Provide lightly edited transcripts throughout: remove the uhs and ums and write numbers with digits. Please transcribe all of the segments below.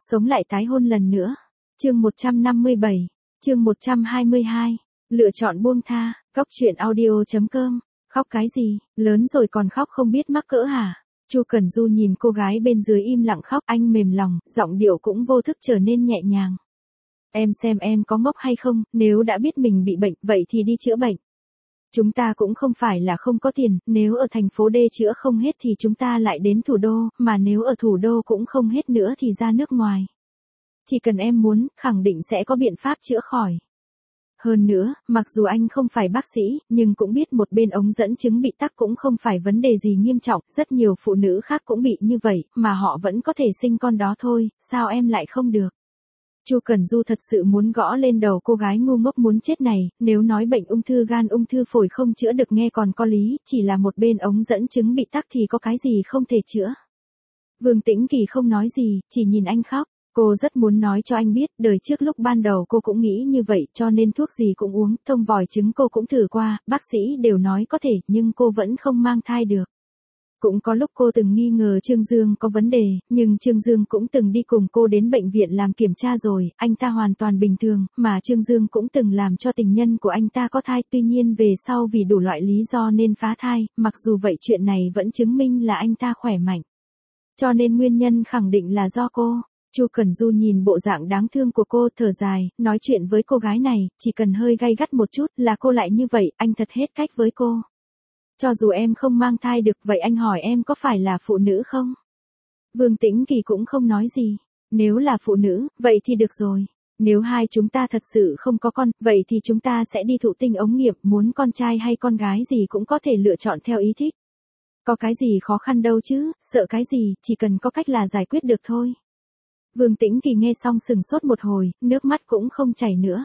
Sống lại tái hôn lần nữa. Chương 157, chương 122, lựa chọn buông tha, góc truyện audio.com. Khóc cái gì, lớn rồi còn khóc không biết mắc cỡ hả? Chu Cẩn Du nhìn cô gái bên dưới im lặng khóc, anh mềm lòng, giọng điệu cũng vô thức trở nên nhẹ nhàng. Em xem em có ngốc hay không, nếu đã biết mình bị bệnh, vậy thì đi chữa bệnh. Chúng ta cũng không phải là không có tiền, nếu ở thành phố D chữa không hết thì chúng ta lại đến thủ đô, mà nếu ở thủ đô cũng không hết nữa thì ra nước ngoài. Chỉ cần em muốn, khẳng định sẽ có biện pháp chữa khỏi. Hơn nữa, mặc dù anh không phải bác sĩ, nhưng cũng biết một bên ống dẫn trứng bị tắc cũng không phải vấn đề gì nghiêm trọng, rất nhiều phụ nữ khác cũng bị như vậy, mà họ vẫn có thể sinh con đó thôi, sao em lại không được? Chu Cẩn Du thật sự muốn gõ lên đầu cô gái ngu ngốc muốn chết này, nếu nói bệnh ung thư gan ung thư phổi không chữa được nghe còn có lý, chỉ là một bên ống dẫn trứng bị tắc thì có cái gì không thể chữa. Vương Tĩnh Kỳ không nói gì, chỉ nhìn anh khóc. Cô rất muốn nói cho anh biết, đời trước lúc ban đầu cô cũng nghĩ như vậy, cho nên thuốc gì cũng uống, thông vòi trứng cô cũng thử qua, bác sĩ đều nói có thể, nhưng cô vẫn không mang thai được. Cũng có lúc cô từng nghi ngờ Trương Dương có vấn đề, nhưng Trương Dương cũng từng đi cùng cô đến bệnh viện làm kiểm tra rồi, anh ta hoàn toàn bình thường, mà Trương Dương cũng từng làm cho tình nhân của anh ta có thai, tuy nhiên về sau vì đủ loại lý do nên phá thai, mặc dù vậy chuyện này vẫn chứng minh là anh ta khỏe mạnh. Cho nên nguyên nhân khẳng định là do cô. Chu Cẩn Du nhìn bộ dạng đáng thương của cô, thở dài, nói chuyện với cô gái này, chỉ cần hơi gay gắt một chút là cô lại như vậy, anh thật hết cách với cô. Cho dù em không mang thai được, vậy anh hỏi em có phải là phụ nữ không? Vương Tĩnh Kỳ cũng không nói gì. Nếu là phụ nữ, vậy thì được rồi. Nếu hai chúng ta thật sự không có con, vậy thì chúng ta sẽ đi thụ tinh ống nghiệm, muốn con trai hay con gái gì cũng có thể lựa chọn theo ý thích. Có cái gì khó khăn đâu chứ, sợ cái gì, chỉ cần có cách là giải quyết được thôi. Vương Tĩnh Kỳ nghe xong sừng sốt một hồi, nước mắt cũng không chảy nữa.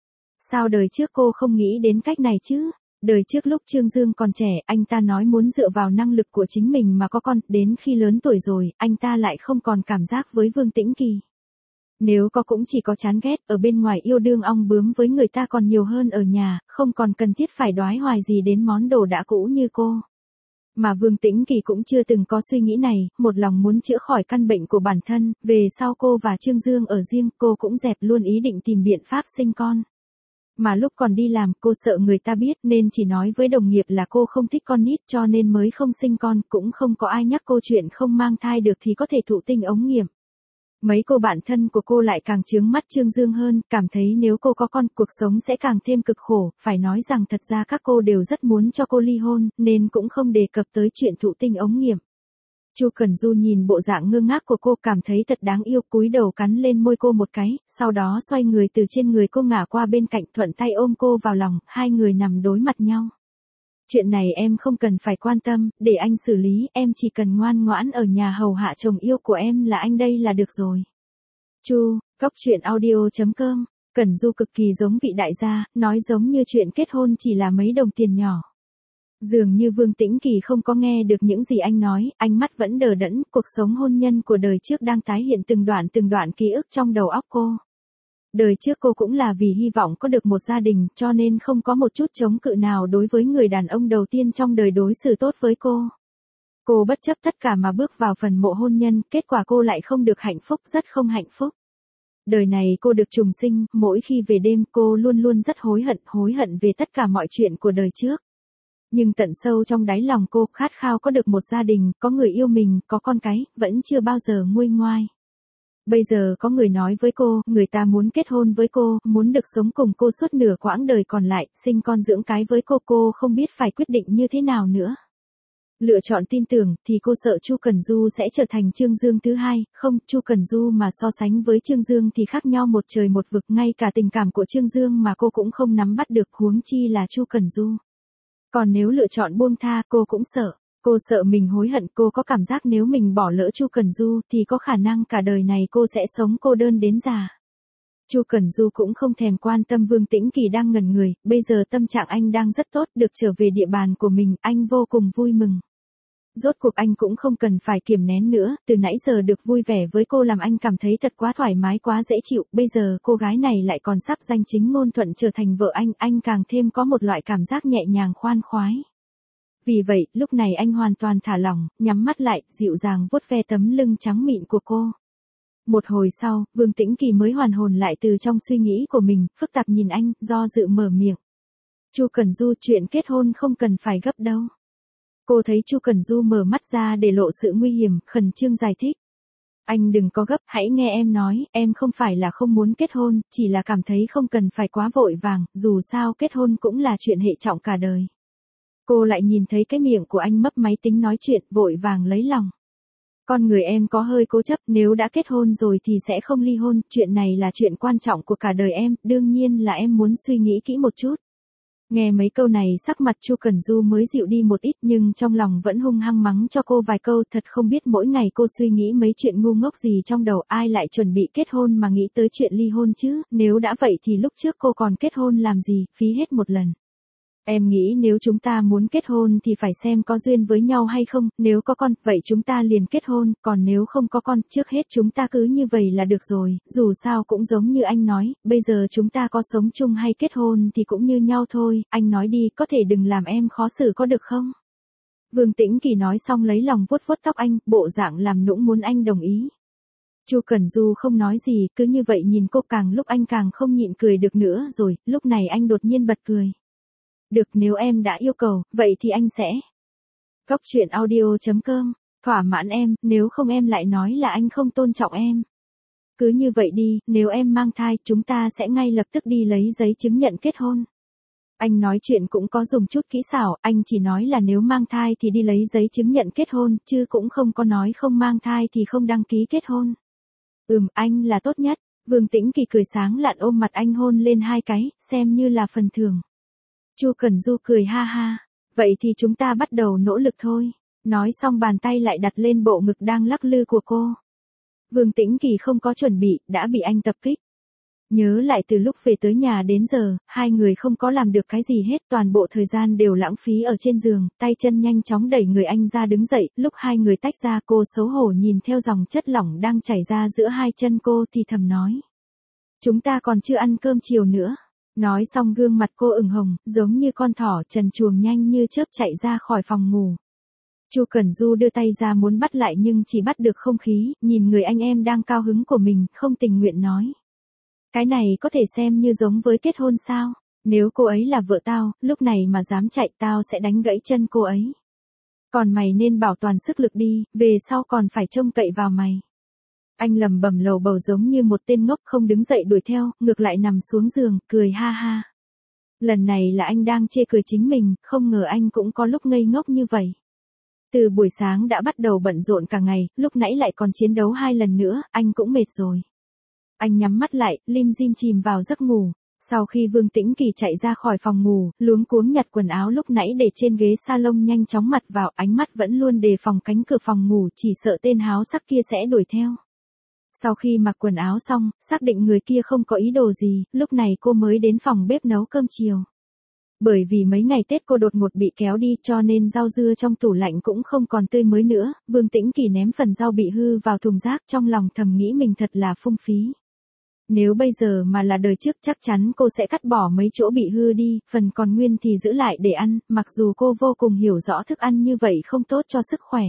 Sao đời trước cô không nghĩ đến cách này chứ? Đời trước lúc Trương Dương còn trẻ, anh ta nói muốn dựa vào năng lực của chính mình mà có con, đến khi lớn tuổi rồi, anh ta lại không còn cảm giác với Vương Tĩnh Kỳ. Nếu có cũng chỉ có chán ghét, ở bên ngoài yêu đương ong bướm với người ta còn nhiều hơn ở nhà, không còn cần thiết phải đoái hoài gì đến món đồ đã cũ như cô. Mà Vương Tĩnh Kỳ cũng chưa từng có suy nghĩ này, một lòng muốn chữa khỏi căn bệnh của bản thân, về sau cô và Trương Dương ở riêng, cô cũng dẹp luôn ý định tìm biện pháp sinh con. Mà lúc còn đi làm, cô sợ người ta biết nên chỉ nói với đồng nghiệp là cô không thích con nít cho nên mới không sinh con, cũng không có ai nhắc cô chuyện không mang thai được thì có thể thụ tinh ống nghiệm. Mấy cô bạn thân của cô lại càng chướng mắt Trương Dương hơn, cảm thấy nếu cô có con, cuộc sống sẽ càng thêm cực khổ, phải nói rằng thật ra các cô đều rất muốn cho cô ly hôn, nên cũng không đề cập tới chuyện thụ tinh ống nghiệm. Chu Cẩn Du nhìn bộ dạng ngơ ngác của cô cảm thấy thật đáng yêu, cúi đầu cắn lên môi cô một cái, sau đó xoay người từ trên người cô ngả qua bên cạnh, thuận tay ôm cô vào lòng, hai người nằm đối mặt nhau. Chuyện này em không cần phải quan tâm, để anh xử lý, em chỉ cần ngoan ngoãn ở nhà hầu hạ chồng yêu của em là anh đây là được rồi. Chu, góc truyện audio.com, Cẩn Du cực kỳ giống vị đại gia, nói giống như chuyện kết hôn chỉ là mấy đồng tiền nhỏ. Dường như Vương Tĩnh Kỳ không có nghe được những gì anh nói, ánh mắt vẫn đờ đẫn, cuộc sống hôn nhân của đời trước đang tái hiện từng đoạn ký ức trong đầu óc cô. Đời trước cô cũng là vì hy vọng có được một gia đình, cho nên không có một chút chống cự nào đối với người đàn ông đầu tiên trong đời đối xử tốt với cô. Cô bất chấp tất cả mà bước vào phần mộ hôn nhân, kết quả cô lại không được hạnh phúc, rất không hạnh phúc. Đời này cô được trùng sinh, mỗi khi về đêm cô luôn luôn rất hối hận về tất cả mọi chuyện của đời trước. Nhưng tận sâu trong đáy lòng cô khát khao có được một gia đình, có người yêu mình, có con cái, vẫn chưa bao giờ nguôi ngoai. Bây giờ có người nói với cô, người ta muốn kết hôn với cô, muốn được sống cùng cô suốt nửa quãng đời còn lại, sinh con dưỡng cái với cô không biết phải quyết định như thế nào nữa. Lựa chọn tin tưởng, thì cô sợ Chu Cẩn Du sẽ trở thành Trương Dương thứ hai, không, Chu Cẩn Du mà so sánh với Trương Dương thì khác nhau một trời một vực, ngay cả tình cảm của Trương Dương mà cô cũng không nắm bắt được, huống chi là Chu Cẩn Du. Còn nếu lựa chọn buông tha, cô cũng sợ. Cô sợ mình hối hận, cô có cảm giác nếu mình bỏ lỡ Chu Cẩn Du thì có khả năng cả đời này cô sẽ sống cô đơn đến già. Chu Cẩn Du cũng không thèm quan tâm Vương Tĩnh Kỳ đang ngẩn người, bây giờ tâm trạng anh đang rất tốt, được trở về địa bàn của mình, anh vô cùng vui mừng. Rốt cuộc anh cũng không cần phải kiềm nén nữa, từ nãy giờ được vui vẻ với cô làm anh cảm thấy thật quá thoải mái, quá dễ chịu, bây giờ cô gái này lại còn sắp danh chính ngôn thuận trở thành vợ anh càng thêm có một loại cảm giác nhẹ nhàng khoan khoái. Vì vậy, lúc này anh hoàn toàn thả lỏng, nhắm mắt lại, dịu dàng vuốt ve tấm lưng trắng mịn của cô. Một hồi sau, Vương Tĩnh Kỳ mới hoàn hồn lại từ trong suy nghĩ của mình, phức tạp nhìn anh, do dự mở miệng. Chu Cẩn Du, chuyện kết hôn không cần phải gấp đâu. Cô thấy Chu Cẩn Du mở mắt ra để lộ sự nguy hiểm, khẩn trương giải thích. Anh đừng có gấp, hãy nghe em nói, em không phải là không muốn kết hôn, chỉ là cảm thấy không cần phải quá vội vàng, dù sao kết hôn cũng là chuyện hệ trọng cả đời. Cô lại nhìn thấy cái miệng của anh mấp máy tính nói chuyện, vội vàng lấy lòng. Con người em có hơi cố chấp, nếu đã kết hôn rồi thì sẽ không ly hôn, chuyện này là chuyện quan trọng của cả đời em, đương nhiên là em muốn suy nghĩ kỹ một chút. Nghe mấy câu này sắc mặt Chu Cẩn Du mới dịu đi một ít nhưng trong lòng vẫn hung hăng mắng cho cô vài câu, thật không biết mỗi ngày cô suy nghĩ mấy chuyện ngu ngốc gì trong đầu, ai lại chuẩn bị kết hôn mà nghĩ tới chuyện ly hôn chứ, nếu đã vậy thì lúc trước cô còn kết hôn làm gì, phí hết một lần. Em nghĩ nếu chúng ta muốn kết hôn thì phải xem có duyên với nhau hay không, nếu có con, vậy chúng ta liền kết hôn, còn nếu không có con, trước hết chúng ta cứ như vậy là được rồi, dù sao cũng giống như anh nói, bây giờ chúng ta có sống chung hay kết hôn thì cũng như nhau thôi, anh nói đi, có thể đừng làm em khó xử có được không? Vương Tĩnh Kỳ nói xong lấy lòng vuốt vuốt tóc anh, bộ dạng làm nũng muốn anh đồng ý. Chu Cẩn Du không nói gì, cứ như vậy nhìn cô, càng lúc anh càng không nhịn cười được nữa rồi, lúc này anh đột nhiên bật cười. Được, nếu em đã yêu cầu, vậy thì anh sẽ. Góc truyện audio.com, thỏa mãn em, nếu không em lại nói là anh không tôn trọng em. Cứ như vậy đi, nếu em mang thai, chúng ta sẽ ngay lập tức đi lấy giấy chứng nhận kết hôn. Anh nói chuyện cũng có dùng chút kỹ xảo, anh chỉ nói là nếu mang thai thì đi lấy giấy chứng nhận kết hôn, chứ cũng không có nói không mang thai thì không đăng ký kết hôn. Anh là tốt nhất. Vương Tĩnh Kỳ cười sáng lạn ôm mặt anh hôn lên 2 cái, xem như là phần thưởng. Chu Cẩn Du cười ha ha, vậy thì chúng ta bắt đầu nỗ lực thôi. Nói xong bàn tay lại đặt lên bộ ngực đang lắc lư của cô. Vương Tĩnh Kỳ không có chuẩn bị, đã bị anh tập kích. Nhớ lại từ lúc về tới nhà đến giờ, hai người không có làm được cái gì hết, toàn bộ thời gian đều lãng phí ở trên giường, tay chân nhanh chóng đẩy người anh ra đứng dậy, lúc hai người tách ra cô xấu hổ nhìn theo dòng chất lỏng đang chảy ra giữa hai chân cô thì thầm nói. Chúng ta còn chưa ăn cơm chiều nữa. Nói xong gương mặt cô ửng hồng, giống như con thỏ trần truồng nhanh như chớp chạy ra khỏi phòng ngủ. Chu Cẩn Du đưa tay ra muốn bắt lại nhưng chỉ bắt được không khí, nhìn người anh em đang cao hứng của mình, không tình nguyện nói. Cái này có thể xem như giống với kết hôn sao? Nếu cô ấy là vợ tao, lúc này mà dám chạy tao sẽ đánh gãy chân cô ấy. Còn mày nên bảo toàn sức lực đi, về sau còn phải trông cậy vào mày. Anh lầm bầm lầu bầu giống như một tên ngốc không đứng dậy đuổi theo, ngược lại nằm xuống giường, cười ha ha. Lần này là anh đang chê cười chính mình, không ngờ anh cũng có lúc ngây ngốc như vậy. Từ buổi sáng đã bắt đầu bận rộn cả ngày, lúc nãy lại còn chiến đấu 2 lần nữa, anh cũng mệt rồi. Anh nhắm mắt lại, lim dim chìm vào giấc ngủ. Sau khi Vương Tĩnh Kỳ chạy ra khỏi phòng ngủ, luống cuống nhặt quần áo lúc nãy để trên ghế salon nhanh chóng mặt vào, ánh mắt vẫn luôn đề phòng cánh cửa phòng ngủ, chỉ sợ tên háo sắc kia sẽ đuổi theo. Sau khi mặc quần áo xong, xác định người kia không có ý đồ gì, lúc này cô mới đến phòng bếp nấu cơm chiều. Bởi vì mấy ngày Tết cô đột ngột bị kéo đi cho nên rau dưa trong tủ lạnh cũng không còn tươi mới nữa, Vương Tĩnh Kỳ ném phần rau bị hư vào thùng rác trong lòng thầm nghĩ mình thật là phung phí. Nếu bây giờ mà là đời trước chắc chắn cô sẽ cắt bỏ mấy chỗ bị hư đi, phần còn nguyên thì giữ lại để ăn, mặc dù cô vô cùng hiểu rõ thức ăn như vậy không tốt cho sức khỏe.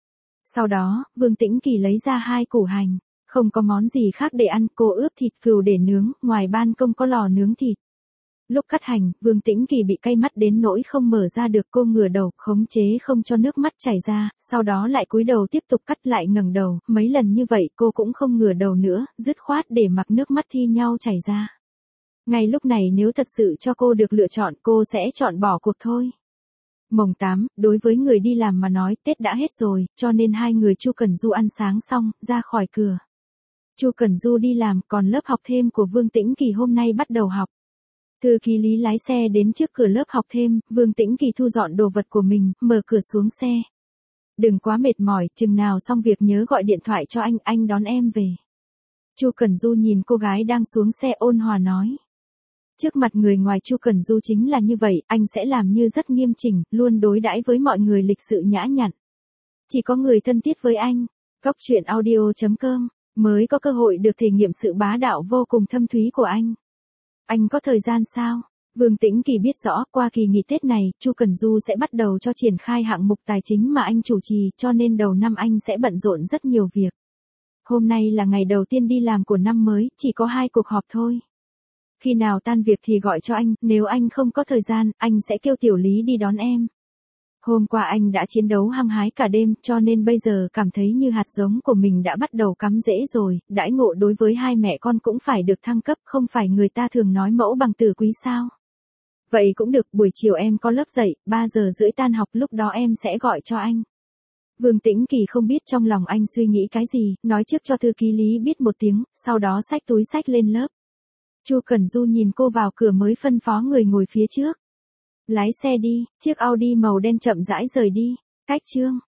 Sau đó, Vương Tĩnh Kỳ lấy ra 2 củ hành, không có món gì khác để ăn, cô ướp thịt cừu để nướng, ngoài ban công có lò nướng thịt. Lúc cắt hành, Vương Tĩnh Kỳ bị cay mắt đến nỗi không mở ra được, cô ngửa đầu, khống chế không cho nước mắt chảy ra, sau đó lại cúi đầu tiếp tục cắt, lại ngẩng đầu, mấy lần như vậy cô cũng không ngửa đầu nữa, dứt khoát để mặc nước mắt thi nhau chảy ra. Ngay lúc này nếu thật sự cho cô được lựa chọn, cô sẽ chọn bỏ cuộc thôi. Mồng 8, đối với người đi làm mà nói Tết đã hết rồi, cho nên hai người Chu Cẩn Du ăn sáng xong, ra khỏi cửa. Chu Cẩn Du đi làm, còn lớp học thêm của Vương Tĩnh Kỳ hôm nay bắt đầu học. Thư ký Lý lái xe đến trước cửa lớp học thêm, Vương Tĩnh Kỳ thu dọn đồ vật của mình, mở cửa xuống xe. Đừng quá mệt mỏi, chừng nào xong việc nhớ gọi điện thoại cho anh đón em về. Chu Cẩn Du nhìn cô gái đang xuống xe ôn hòa nói. Trước mặt người ngoài Chu Cẩn Du chính là như vậy, anh sẽ làm như rất nghiêm chỉnh, luôn đối đãi với mọi người lịch sự nhã nhặn. Chỉ có người thân thiết với anh, góc truyện audio.com, mới có cơ hội được thể nghiệm sự bá đạo vô cùng thâm thúy của anh. Anh có thời gian sao? Vương Tĩnh Kỳ biết rõ qua kỳ nghỉ Tết này, Chu Cẩn Du sẽ bắt đầu cho triển khai hạng mục tài chính mà anh chủ trì, cho nên đầu năm anh sẽ bận rộn rất nhiều việc. Hôm nay là ngày đầu tiên đi làm của năm mới, chỉ có 2 cuộc họp thôi. Khi nào tan việc thì gọi cho anh, nếu anh không có thời gian, anh sẽ kêu Tiểu Lý đi đón em. Hôm qua anh đã chiến đấu hăng hái cả đêm, cho nên bây giờ cảm thấy như hạt giống của mình đã bắt đầu cắm rễ rồi, đãi ngộ đối với hai mẹ con cũng phải được thăng cấp, không phải người ta thường nói mẫu bằng tử quý sao. Vậy cũng được, buổi chiều em có lớp dạy, 3 giờ rưỡi tan học, lúc đó em sẽ gọi cho anh. Vương Tĩnh Kỳ không biết trong lòng anh suy nghĩ cái gì, nói trước cho thư ký Lý biết một tiếng, sau đó xách túi xách lên lớp. Chu Cẩn Du nhìn cô vào cửa mới phân phó người ngồi phía trước. Lái xe đi, chiếc Audi màu đen chậm rãi rời đi. Cách chương